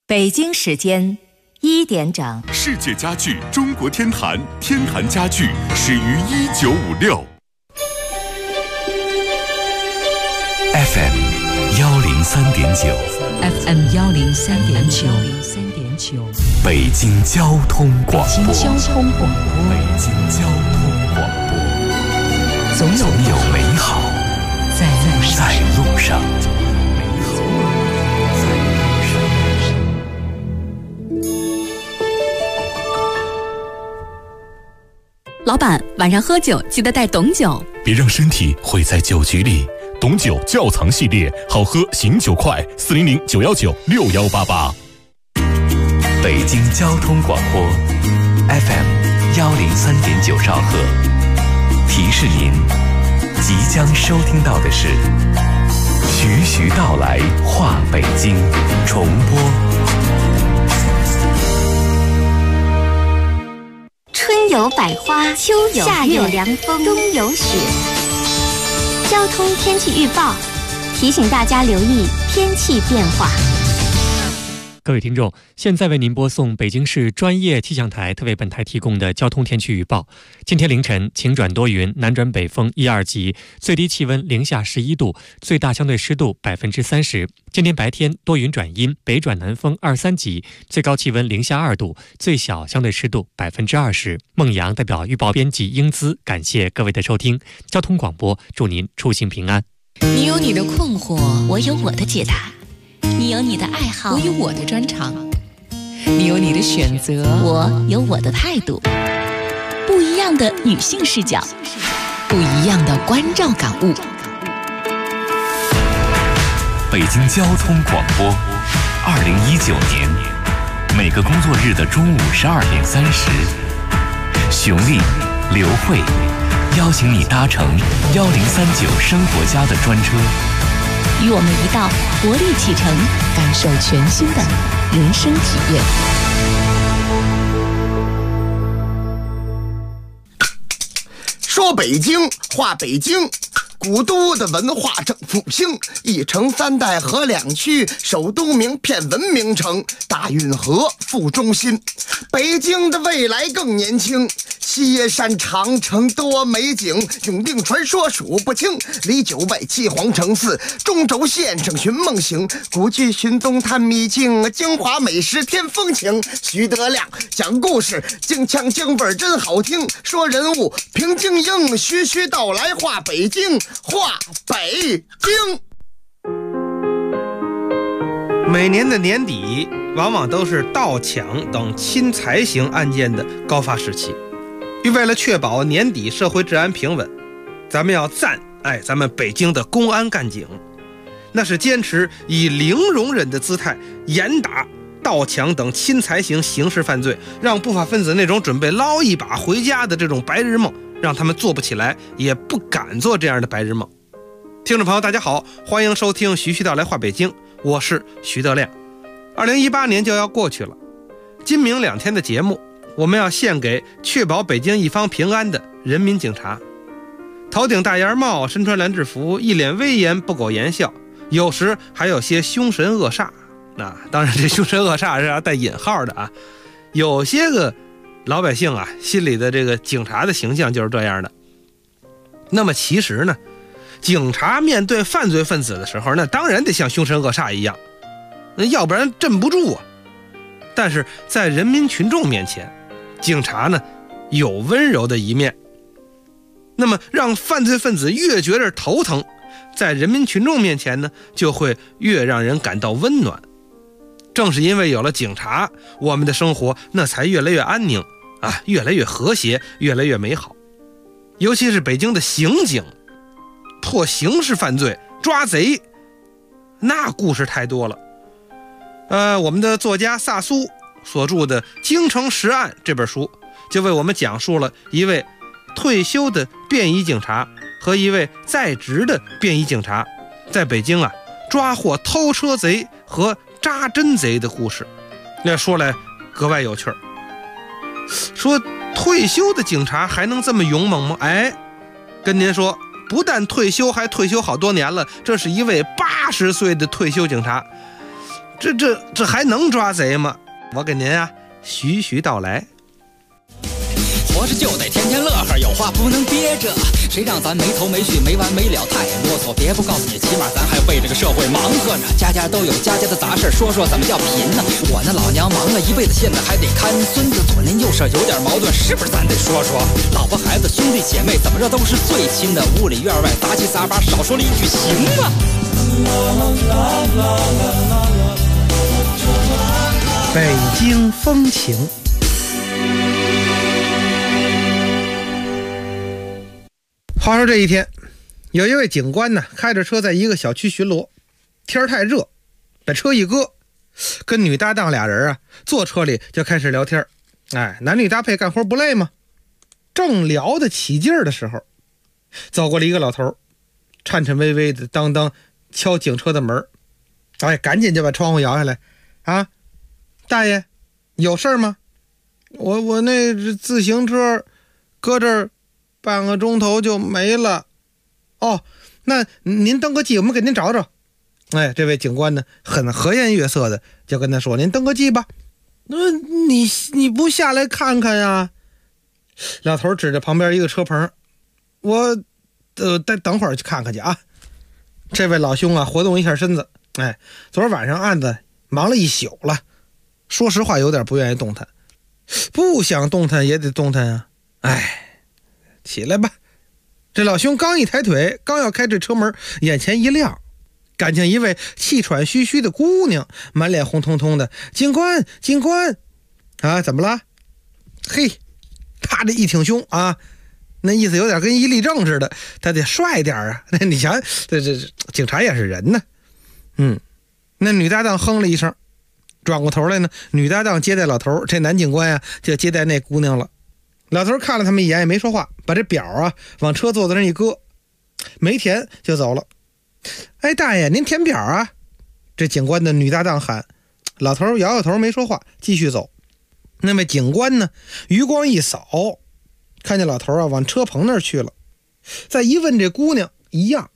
北京时间1点整， 世界家具中国天坛，天坛家具始于1956。 FM 103.9 FM 103.9， 北京交通广播。 北京交通广播， 北京交通广播，总有美好在路上。 老板，晚上喝酒记得带董酒， 别让身体毁在酒局里。董酒窖藏系列，好喝醒酒快，400-919-6188。 北京交通广播 FM 103.9兆赫，提示您，即将收听到的是徐徐道来话北京重播。 春有百花，秋有夏有凉风，冬有雪。交通天气预报提醒大家留意天气变化。 各位听众，现在为您播送北京市专业气象台特为本台提供的交通天气预报。今天凌晨晴转多云，南转北风1、2级，最低气温零下11度，最大相对湿度30%。今天白天多云转阴，北转南风2、3级，最高气温零下2度，最小相对湿度20%。孟阳代表预报编辑英姿，感谢各位的收听。交通广播，祝您出行平安。 你有你的困惑， 我有我的解答； 你有你的爱好， 我有我的专长；你有你的选择， 我有我的态度。不一样的女性视角， 不一样的关照感悟。 北京交通广播，2019年每个工作日的中午12点30，熊丽、刘慧邀请你搭乘1039生活家的专车， 与我们一道活力启程， 感受全新的人生体验。 说北京话北京，古都的文化正复兴，一城三代河两区，首都名片文明城，大运河副中心。北京的未来更年轻，西耶山长城多美景，永定传说数不清，离九外七皇城寺，中轴线上寻梦行，古剧寻踪探秘境，京华美食添风情。徐德亮讲故事，京腔京味真好听，说人物平京英，徐徐道来话北京，话北京。 每年的年底往往都是盗抢等侵财型案件的高发时期，为了确保年底社会治安平稳，咱们要赞咱们北京的公安干警，那是坚持以零容忍的姿态严打盗抢等侵财型刑事犯罪，让不法分子那种准备捞一把回家的这种白日梦让他们做不起来，也不敢做这样的白日梦。听众朋友大家好，欢迎收听徐徐道来话北京，我是徐德亮。2018年就要过去了，今明2天的节目我们要献给确保北京一方平安的人民警察。头顶大檐帽，身穿蓝制服，一脸威严，不苟言笑，有时还有些凶神恶煞。当然这凶神恶煞是要带引号的啊。有些个老百姓心里的这个警察的形象就是这样的。那么其实呢，警察面对犯罪分子的时候，那当然得像凶神恶煞一样，要不然镇不住啊。但是在人民群众面前，警察呢有温柔的一面。那么让犯罪分子越觉得头疼，在人民群众面前呢就会越让人感到温暖。正是因为有了警察，我们的生活那才越来越安宁越来越和谐，越来越美好。尤其是北京的刑警破刑事犯罪抓贼，那故事太多了。我们的作家萨苏所著的《京城十案》这本书就为我们讲述了一位退休的便衣警察和一位在职的便衣警察在北京抓获偷车贼和扎针贼的故事。那说来格外有趣儿。说退休的警察还能这么勇猛吗？跟您说，不但退休，还退休好多年了。这是一位80岁的退休警察， 这还能抓贼吗？我给您啊徐徐道来。 活着就得天天乐呵，有话不能憋着，谁让咱没头没绪没完没了太啰嗦，别不告诉你，起码咱还为这个社会忙活着，家家都有家家的杂事，说说怎么叫贫呢？我那老娘忙了一辈子，现在还得看孙子，左邻右舍有点矛盾，是不是咱得说说？老婆孩子兄弟姐妹怎么着都是最亲的，屋里院外杂七杂八，少说了一句行吗？ 北京风情。话说这一天，有一位警官呢，开着车在一个小区巡逻，天太热，把车一搁，跟女搭档俩人啊坐车里就开始聊天。男女搭配干活不累吗？正聊得起劲儿的时候，走过了一个老头，颤颤巍巍的当当敲警车的门。赶紧就把窗户摇下来啊！大爷，有事吗？我那自行车搁这儿半个钟头就没了。哦，那您登个记，我们给您找找。这位警官呢，很和颜悦色的就跟他说：“您登个记吧。”那你不下来看看呀？老头指着旁边一个车棚：“我等会儿去看看去啊。”这位老兄啊，活动一下身子。昨儿晚上案子忙了一宿了，说实话有点不愿意动弹，不想动弹也得动弹啊。起来吧。这老兄刚一抬腿，刚要开这车门，眼前一亮，赶见一位气喘吁吁的姑娘，满脸红彤彤的。警官啊，怎么了？嘿，他这一挺胸啊，那意思有点跟伊利正似的，他得帅点啊。你瞧，这警察也是人呢。那女搭档哼了一声，转过头来呢，女搭档接待老头，这男警官呀就接待那姑娘了。老头看了他们一眼也没说话，把这表啊往车座子上一搁，没填就走了。大爷，您填表啊？这警官的女搭档喊。老头摇摇头没说话，继续走。那位警官呢，余光一扫，看见老头啊往车棚那儿去了，再一问这姑娘一样，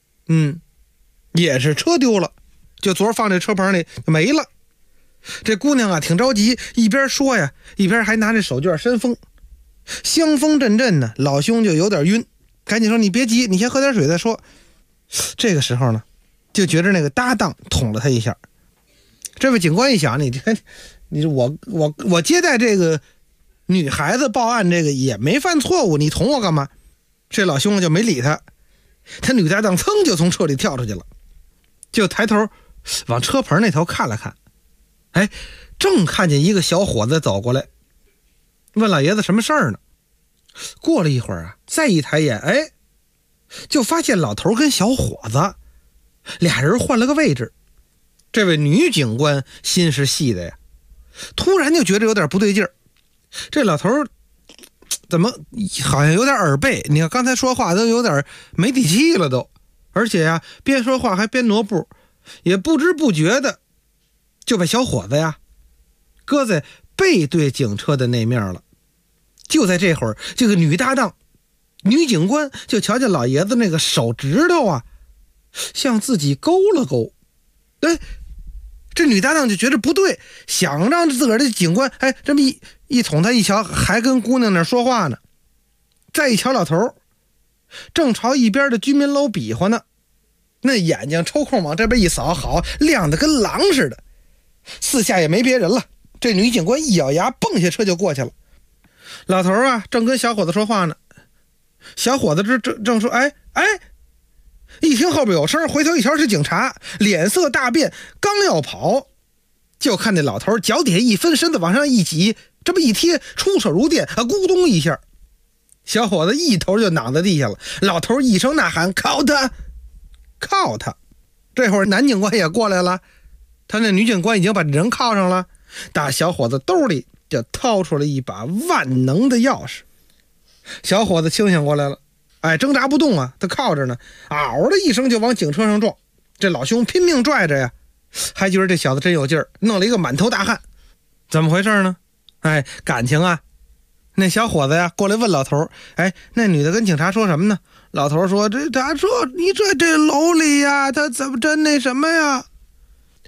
也是车丢了，就昨儿放这车棚里没了。这姑娘啊挺着急，一边说呀，一边还拿着手绢扇风，香风阵阵呢。老兄就有点晕，赶紧说：“你别急，你先喝点水再说。”这个时候呢，就觉着那个搭档捅了他一下。这位警官一想，我接待这个女孩子报案，这个也没犯错误，你捅我干嘛？这老兄就没理他。他女搭档噌就从车里跳出去了，就抬头往车棚那头看了看，正看见一个小伙子走过来，问老爷子什么事儿呢？过了一会儿啊，再一抬眼，就发现老头跟小伙子俩人换了个位置。这位女警官心是细的呀，突然就觉得有点不对劲儿。这老头怎么好像有点耳背？你看刚才说话都有点没底气了都，而且呀，边说话还边挪步，也不知不觉的就把小伙子呀搁在背对警车的那面了。就在这会儿，这个女搭档女警官就瞧见老爷子那个手指头啊向自己勾了勾。这女搭档就觉得不对，想让自个儿的警官这么一捅他，一瞧还跟姑娘那说话呢。再一瞧老头正朝一边的居民楼比划呢，那眼睛抽空往这边一扫，好亮得跟狼似的。四下也没别人了，这女警官一咬牙蹦下车就过去了。老头啊正跟小伙子说话呢，小伙子正说一听后边有声，回头一瞧是警察，脸色大变，刚要跑，就看那老头脚底下一分，身子往上一挤，这么一贴，出手如电，咕咚一下，小伙子一头就攮在地下了。老头一声呐喊：“靠他！靠他！”这会儿男警官也过来了，他那女警官已经把人铐上了，打小伙子兜里就掏出了一把万能的钥匙。小伙子清醒过来了，挣扎不动啊，他靠着呢，嗷的一声就往警车上撞。这老兄拼命拽着呀，还觉得这小子真有劲儿，弄了一个满头大汗。怎么回事呢？感情啊，那小伙子呀过来问老头，那女的跟警察说什么呢？老头说：“他说你这楼里呀，他怎么真那什么呀？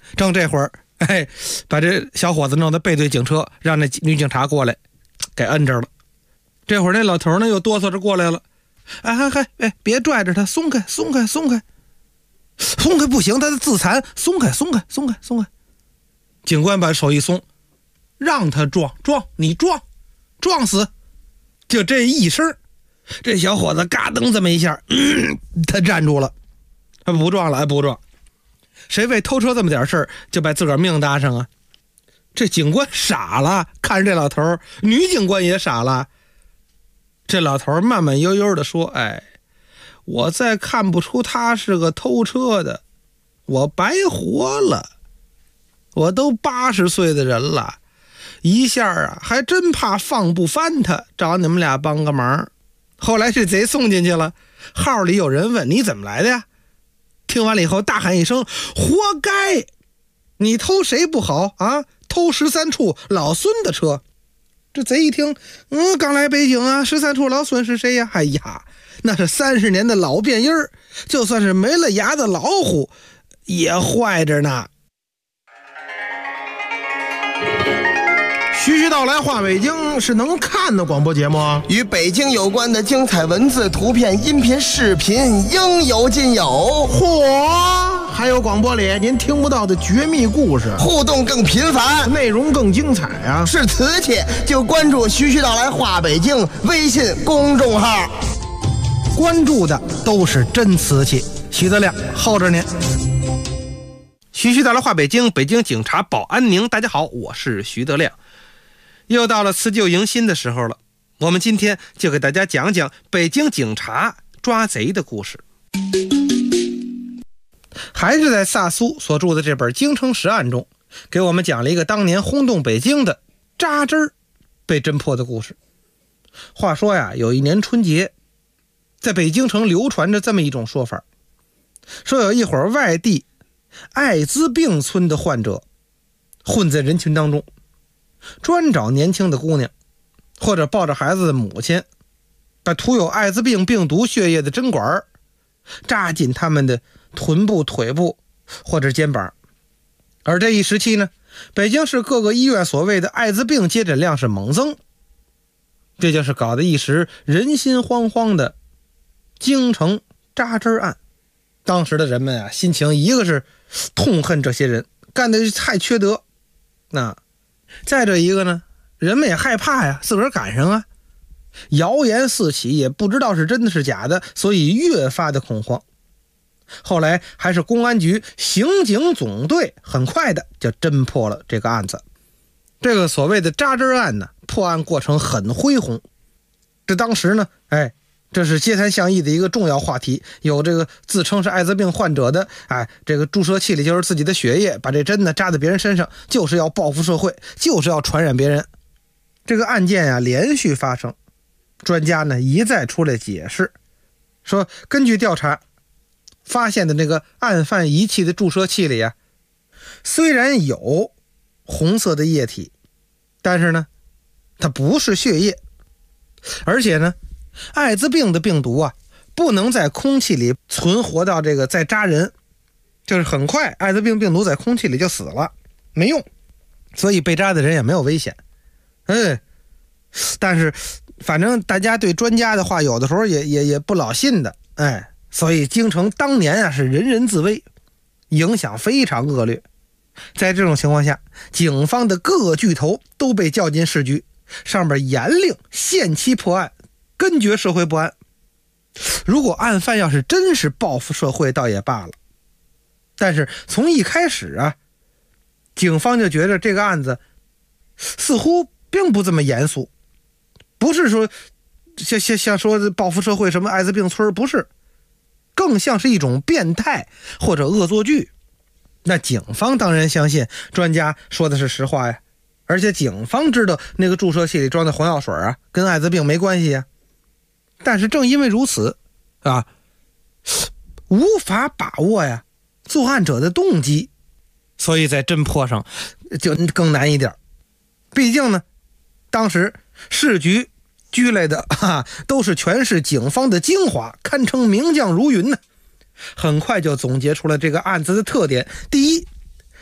正这会儿，把这小伙子弄到背对警车，让那女警察过来给摁着了。这会儿那老头呢又哆嗦着过来了，别拽着他，松开不行，他是自残，松开。警官把手一松，让他撞，你撞死，就这一声，这小伙子嘎噔这么一下，他站住了，他不撞了，不撞。谁为偷车这么点事儿就把自个儿命搭上啊？这警官傻了，看着这老头，女警官也傻了。这老头慢慢悠悠地说：“我再看不出他是个偷车的，我白活了。我都80岁的人了，一下还真怕放不翻他，找你们俩帮个忙。”后来这贼送进去了，号里有人问你怎么来的呀？听完了以后大喊一声：“活该！你偷谁不好啊？偷13处老孙的车。”这贼一听，刚来北京啊，13处老孙是谁呀？那是30年的老变音儿，就算是没了牙的老虎也坏着呢。 徐徐道来话北京是能看的广播节目啊， 与北京有关的精彩文字、图片、音频、视频应有尽有。 嚯，还有广播里您听不到的绝密故事， 互动更频繁， 内容更精彩啊！ 是瓷器就关注徐徐道来话北京微信公众号， 关注的都是真瓷器。徐德亮候着您。徐徐道来话北京，北京警察保安宁。大家好，我是徐德亮。又到了辞旧迎新的时候了，我们今天就给大家讲讲北京警察抓贼的故事。还是在萨苏所著的这本《京城十案》中，给我们讲了一个当年轰动北京的扎针儿被侦破的故事。话说呀，有一年春节，在北京城流传着这么一种说法，说有一伙外地艾滋病村的患者混在人群当中，专找年轻的姑娘或者抱着孩子的母亲，把涂有艾滋病病毒血液的针管扎进他们的臀部、腿部或者肩膀。而这一时期呢，北京市各个医院所谓的艾滋病接诊量是猛增，这就是搞得一时人心惶惶的京城扎针案。当时的人们啊，心情一个是痛恨这些人干的太缺德，再者一个呢，人们也害怕呀，自个儿赶上啊，谣言四起，也不知道是真的是假的，所以越发的恐慌。后来还是公安局刑警总队很快的就侦破了这个案子。这个所谓的扎针案呢，破案过程很恢宏。这当时呢，这是街谈巷议的一个重要话题。有这个自称是艾滋病患者的，这个注射器里就是自己的血液，把这针呢扎在别人身上，就是要报复社会，就是要传染别人。这个案件啊连续发生，专家呢一再出来解释，说根据调查发现的那个案犯仪器的注射器里啊，虽然有红色的液体，但是呢它不是血液，而且呢艾滋病的病毒啊不能在空气里存活到这个再扎人，就是很快艾滋病病毒在空气里就死了，没用，所以被扎的人也没有危险。但是反正大家对专家的话有的时候也不老信的，所以京城当年啊是人人自危，影响非常恶劣。在这种情况下，警方的各个巨头都被叫进市局，上面严令限期破案，根绝社会不安。如果案犯要是真是报复社会倒也罢了，但是从一开始啊，警方就觉得这个案子似乎并不这么严肃，不是说像说报复社会什么艾滋病村，不是，更像是一种变态或者恶作剧。那警方当然相信专家说的是实话呀，而且警方知道那个注射器里装的红药水啊跟艾滋病没关系呀。但是正因为如此啊，无法把握呀作案者的动机，所以在侦破上就更难一点。毕竟呢，当时市局拘来的都是全市警方的精华，堪称名将如云呢。很快就总结出了这个案子的特点。第一，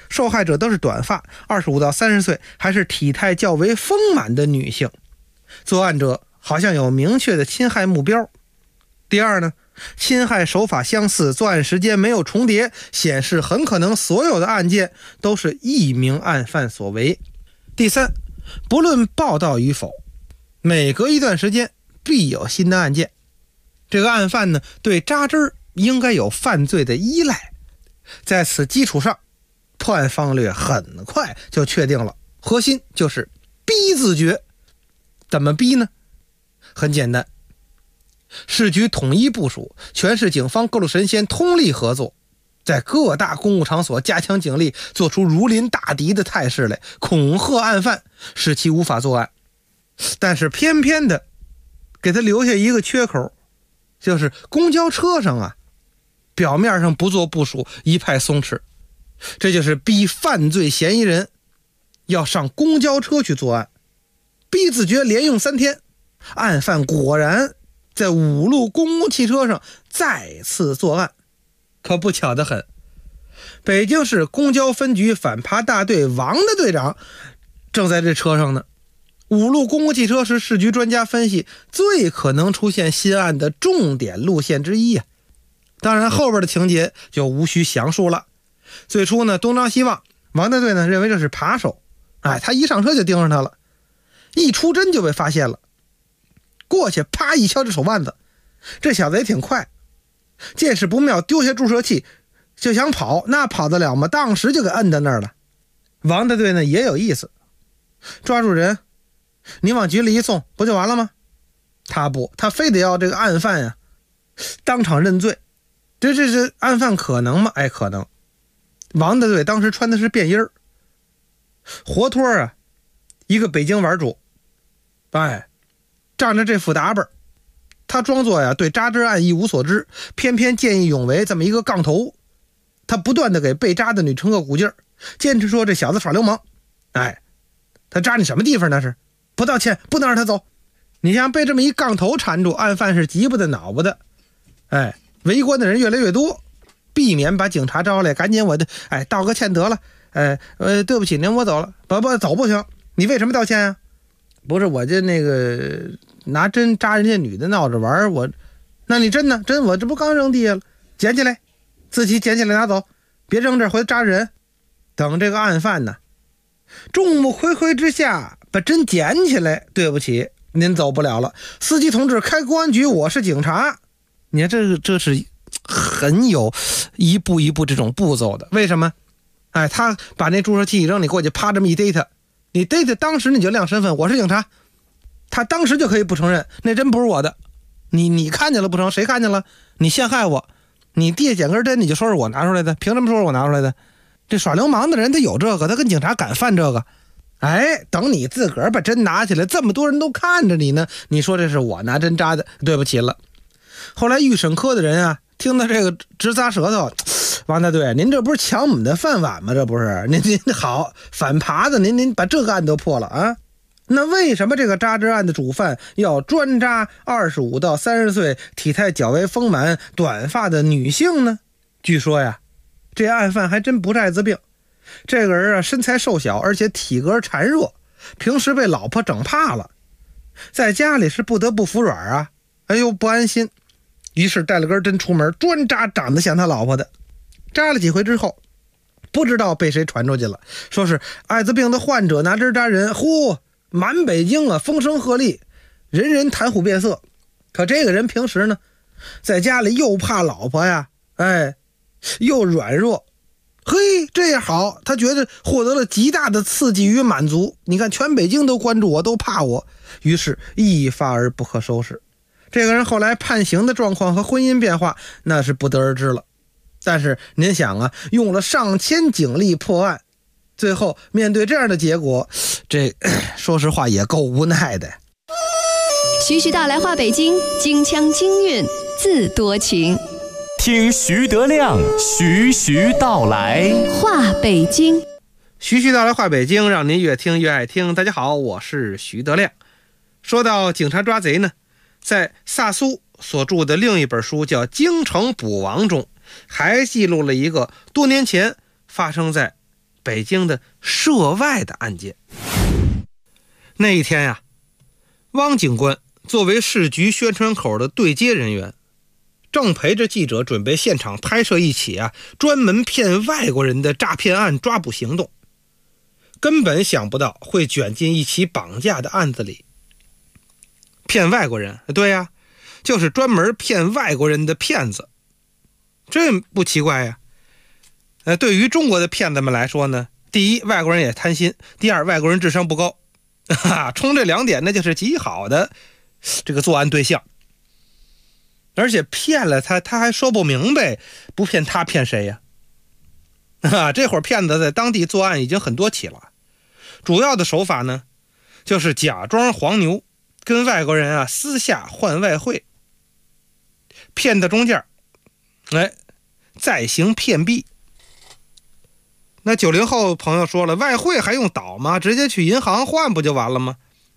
受害者都是短发，25到30岁，还是体态较为丰满的女性。作案者好像有明确的侵害目标。第二呢，侵害手法相似，作案时间没有重叠，显示很可能所有的案件都是一名案犯所为。第三，不论报道与否，每隔一段时间必有新的案件。这个案犯呢，对扎针应该有犯罪的依赖，在此基础上，破案方略很快就确定了，核心就是逼自觉。怎么逼呢？很简单，市局统一部署，全市警方各路神仙通力合作，在各大公共场所加强警力，做出如临大敌的态势来，恐吓案犯，使其无法作案。但是偏偏的给他留下一个缺口，就是公交车上啊，表面上不做部署，一派松弛，这就是逼犯罪嫌疑人要上公交车去作案。逼自觉连用3天，案犯果然在5路公共汽车上再次作案。可不巧得很，北京市公交分局反扒大队王的队长正在这车上呢。5路公共汽车是市局专家分析最可能出现新案的重点路线之一啊。当然后边的情节就无需详述了。最初呢，东张西望，王大队呢认为这是扒手，他一上车就盯上他了，一出针就被发现了，过去啪一敲这手腕子，这小子也挺快，见势不妙丢下注射器就想跑，那跑得了吗？当时就给摁在那儿了。王大队呢也有意思，抓住人你往局里一送不就完了吗？他不，他非得要这个案犯呀当场认罪。这案犯可能吗？可能。王大队当时穿的是便衣儿，活脱啊一个北京玩主，仗着这副打扮，他装作呀对扎针案一无所知，偏偏见义勇为这么一个杠头。他不断的给被扎的女乘客鼓劲儿，坚持说这小子耍流氓。他扎你什么地方？那是不道歉不能让他走。你像被这么一杠头缠住，案犯是急不得恼不得。围观的人越来越多，避免把警察招来，赶紧我的道个歉得了。对不起您，我走了。不走不行，你为什么道歉啊？不是我这那个拿针扎人家女的闹着玩，那你针呢？针我这不刚扔地下了，捡起来，自己捡起来拿走，别扔这儿回来扎人。等这个案犯呢众目睽睽之下把针捡起来，对不起您走不了了，司机同志开公安局，我是警察。你看这是很有一步一步这种步骤的。为什么？他把那注射器一扔，你过去啪这么一逮他，你逮他当时你就亮身份，我是警察，他当时就可以不承认那针不是我的。你看见了不成？谁看见了？你陷害我，你地下捡根针你就说是我拿出来的，凭什么说是我拿出来的？这耍流氓的人他有这个，他跟警察敢犯这个。等你自个儿把针拿起来，这么多人都看着你呢，你说这是我拿针扎的，对不起了。后来预审科的人啊听到这个直咂舌头，王大队您这不是抢我们的饭碗吗？这不是您好反扒的，您把这个案都破了啊。那为什么这个扎针案的主犯要专扎25到30岁体态较为丰满短发的女性呢？据说呀这案犯还真不是艾滋病，这个人啊身材瘦小，而且体格孱弱，平时被老婆整怕了，在家里是不得不服软啊，不安心，于是带了根针出门，专扎长得像他老婆的。扎了几回之后，不知道被谁传出去了，说是艾滋病的患者拿针扎人，满北京啊风声鹤唳，人人谈虎变色。可这个人平时呢在家里又怕老婆呀，又软弱，这样好，他觉得获得了极大的刺激与满足。你看全北京都关注我，都怕我，于是一发而不可收拾。这个人后来判刑的状况和婚姻变化那是不得而知了。但是您想啊，用了上千警力破案，最后面对这样的结果，这说实话也够无奈的。 徐徐道来话北京，京腔京韵自多情。 听徐德亮徐徐道来话北京， 徐徐道来话北京，让您越听越爱听。大家好，我是徐德亮。说到警察抓贼呢，在萨苏所著的另一本书叫《京城捕王》中，还记录了一个多年前发生在北京的涉外的案件。那一天呀，汪警官作为市局宣传口的对接人员，正陪着记者准备现场拍摄一起专门骗外国人的诈骗案抓捕行动，根本想不到会卷进一起绑架的案子里。骗外国人，对呀，就是专门骗外国人的骗子，这不奇怪呀。对于中国的骗子们来说呢，第一，外国人也贪心；第二，外国人智商不高，冲这2点那就是极好的这个作案对象。而且骗了他还说不明白，不骗他骗谁呀？这会儿骗子在当地作案已经很多起了，主要的手法呢，就是假装黄牛，跟外国人私下换外汇，骗到中间，再行骗币。那90后朋友说了，外汇还用倒吗？直接去银行换不就完了吗？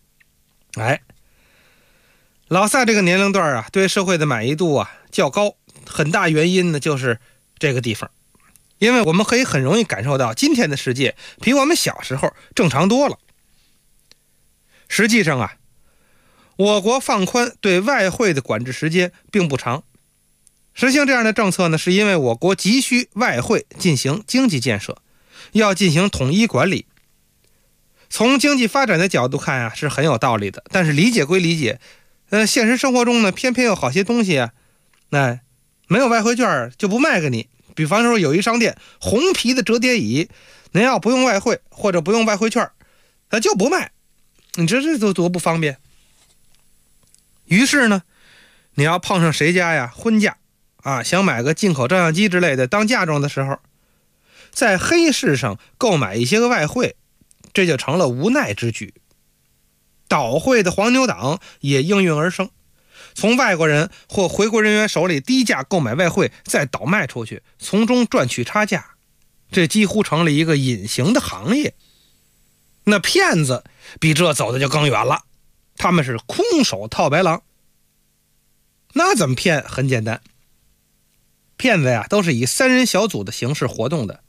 老萨这个年龄段对社会的满意度较高，很大原因呢就是这个地方。因为我们可以很容易感受到今天的世界比我们小时候正常多了。实际上我国放宽对外汇的管制时间并不长。实行这样的政策呢，是因为我国急需外汇进行经济建设，要进行统一管理。从经济发展的角度看是很有道理的，但是理解归理解，现实生活中呢，偏偏有好些东西没有外汇券就不卖给你。比方说有一商店红皮的折叠椅，您要不用外汇或者不用外汇券，它就不卖，你这多不方便。于是呢，你要碰上谁家婚嫁想买个进口照相机之类的当嫁妆的时候，在黑市上购买一些个外汇，这就成了无奈之举。倒汇的黄牛党也应运而生，从外国人或回国人员手里低价购买外汇，再倒卖出去，从中赚取差价，这几乎成了一个隐形的行业。那骗子比这走的就更远了，他们是空手套白狼。那怎么骗？很简单，骗子都是以3人小组的形式活动的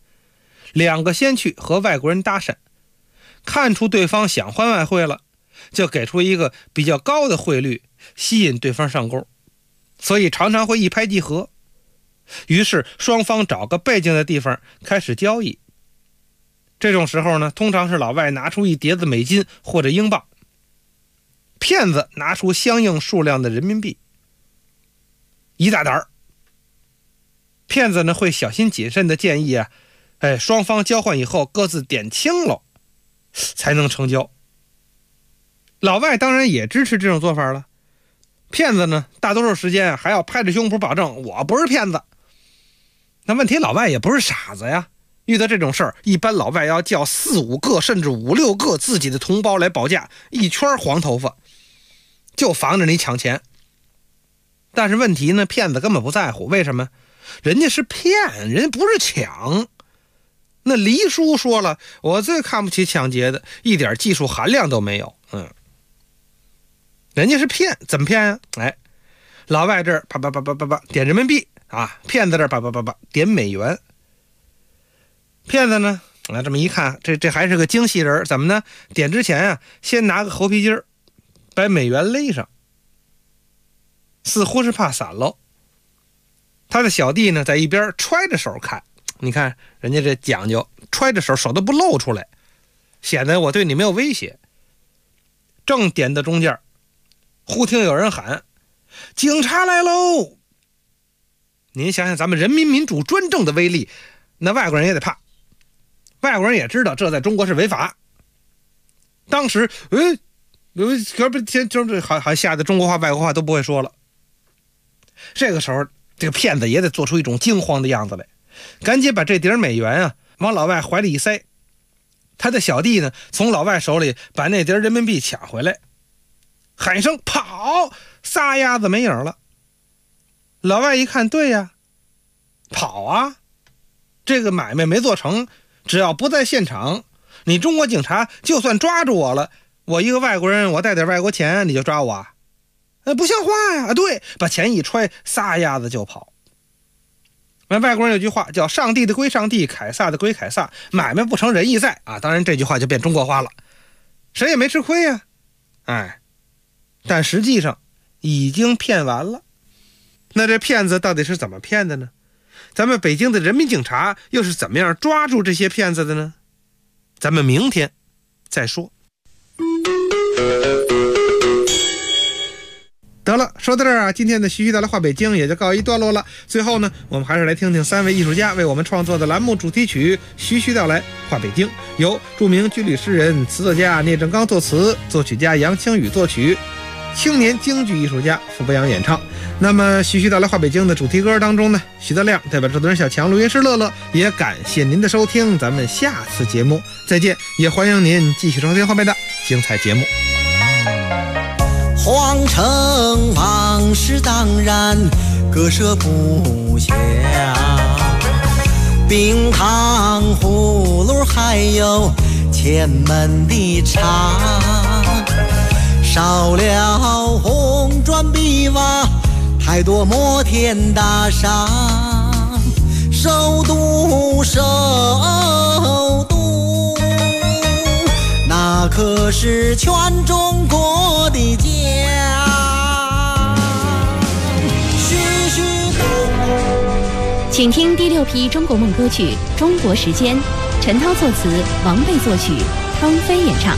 ，2个先去和外国人搭讪，看出对方想换外汇了，就给出一个比较高的汇率，吸引对方上钩，所以常常会一拍即合。于是双方找个背景的地方开始交易。这种时候呢，通常是老外拿出一叠子美金或者英镑，骗子拿出相应数量的人民币，一大沓。骗子呢会小心谨慎的建议双方交换以后各自点清了才能成交。老外当然也支持这种做法了，骗子呢大多数时间还要拍着胸脯保证我不是骗子。那问题老外也不是傻子呀，遇到这种事儿，一般老外要叫4、5个甚至5、6个自己的同胞来保驾，一圈黄头发，就防着你抢钱。但是问题呢，骗子根本不在乎，为什么？人家是骗，人家不是抢。那黎叔说了，我最看不起抢劫的，一点技术含量都没有。人家是骗，怎么骗呀？老外这儿啪啪啪啪啪啪点人民币骗子这儿啪啪啪啪点美元。骗子呢这么一看，这还是个精细人，怎么呢？点之前先拿个猴皮筋儿把美元勒上，似乎是怕散喽。他的小弟呢在一边揣着手看，你看人家这讲究，揣着手，手都不露出来，显得我对你没有威胁。正点到中间，忽听有人喊：“警察来喽！”您想想咱们人民民主专政的威力，那外国人也得怕。外国人也知道这在中国是违法。当时还吓得中国话外国话都不会说了。这个时候这个骗子也得做出一种惊慌的样子来，赶紧把这叠美元往老外怀里一塞。他的小弟呢从老外手里把那叠人民币抢回来，喊一声跑，撒丫子没影了。老外一看，对呀，跑这个买卖没做成，只要不在现场，你中国警察就算抓住我了，我一个外国人，我带点外国钱你就抓我不像话呀！对，把钱一揣，撒丫子就跑。 外国人有句话叫上帝的归上帝，凯撒的归凯撒，买卖不成仁义在啊。当然这句话就变中国话了，谁也没吃亏呀。但实际上已经骗完了。那这骗子到底是怎么骗的呢？咱们北京的人民警察又是怎么样抓住这些骗子的呢？咱们明天再说。得了，说到这儿啊，今天的徐徐带来话北京也就告一段落了。最后呢，我们还是来听听3位艺术家为我们创作的栏目主题曲《徐徐带来话北京》，由著名军旅诗人、词作家聂正刚作词，作曲家杨清宇作曲，青年京剧艺术家傅博洋演唱。那么徐徐带来话北京的主题歌当中呢，徐德亮代表制作人小强、录音师乐乐，也感谢您的收听，咱们下次节目再见，也欢迎您继续收听后面的精彩节目。 皇城往事当然割舍不下，冰糖葫芦还有前门的茶，少了红砖碧瓦，太多摩天大厦，首都那可是全中国的家。 请听第6批中国梦歌曲《中国时间》，陈涛作词，王贝作曲，方飞演唱。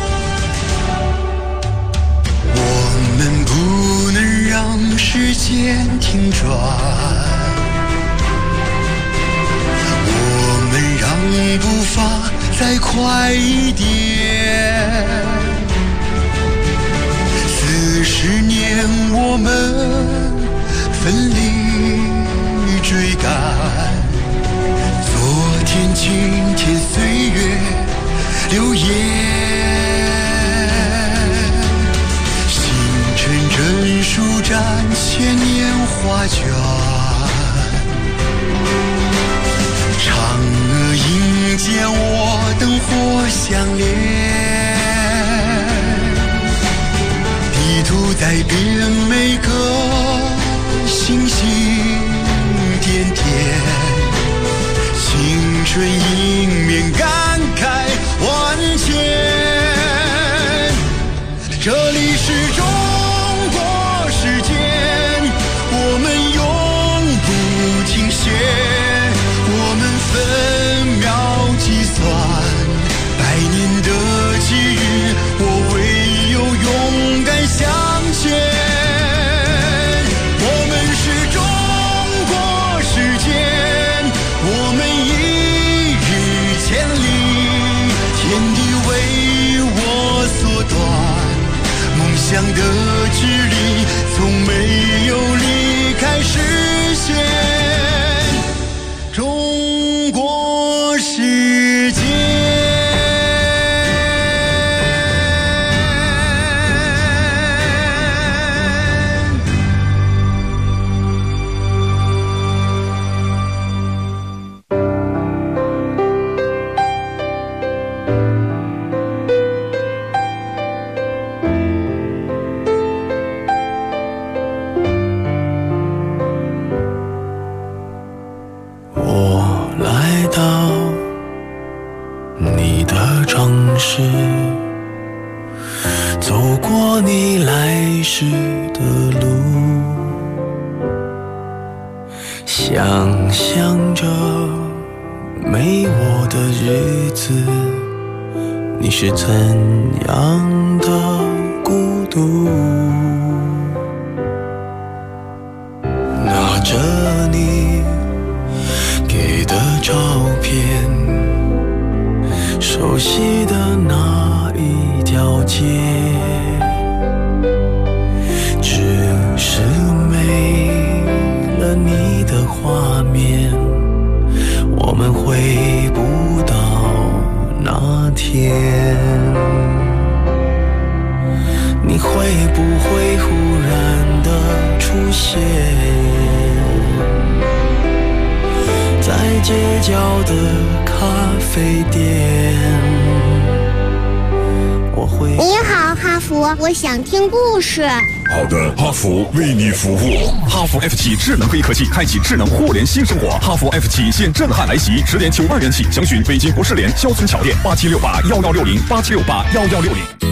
我们不能让时间停转，我们让步伐再快一点。40年我们奋力追赶，昨天今天岁月流烟，星辰真舒展千年画卷，嫦娥迎接我灯火相连，地图在变每个星星点点，青春迎面感慨万千。这里是中国时间，我们永不停歇，我们分秒计算100年的机遇，我唯有勇敢向前。我们是中国时间，我们一日千里，天地为我所断，梦想的距离从没有离开视线。中国时间。走过你来时的路，想象着没我的日子，你是怎样的孤独。拿着你给的照片，熟悉的那一条街，只是没了你的画面，我们回不到那天。你会不会忽然的出现在街角的咖啡店？ 你好，哈佛，我想听故事。 好的，哈弗为你服务。 哈弗 F7智能黑科技，开启智能互联新生活。哈弗 F7现震撼来袭，10.92元起，详询北京国士联肖村桥店87681160，87681160。